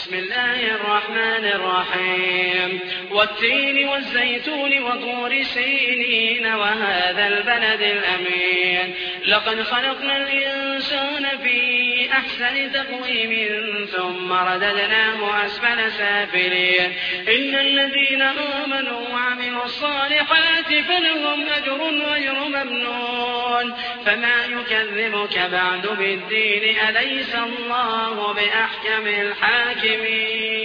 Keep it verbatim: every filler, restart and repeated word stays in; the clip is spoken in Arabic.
بسم الله الرحمن الرحيم والتين والزيتون وطور سينين وهذا البلد الأمين لقد خلقنا الإنسان في أحسن تقويم ثم رددناه أسفل سافلين إن الذين آمنوا وعملوا الصالحات فلهم أجر غير ممنون فما يكذبك بعد بالدين أليس الله بأحكم الحاكمين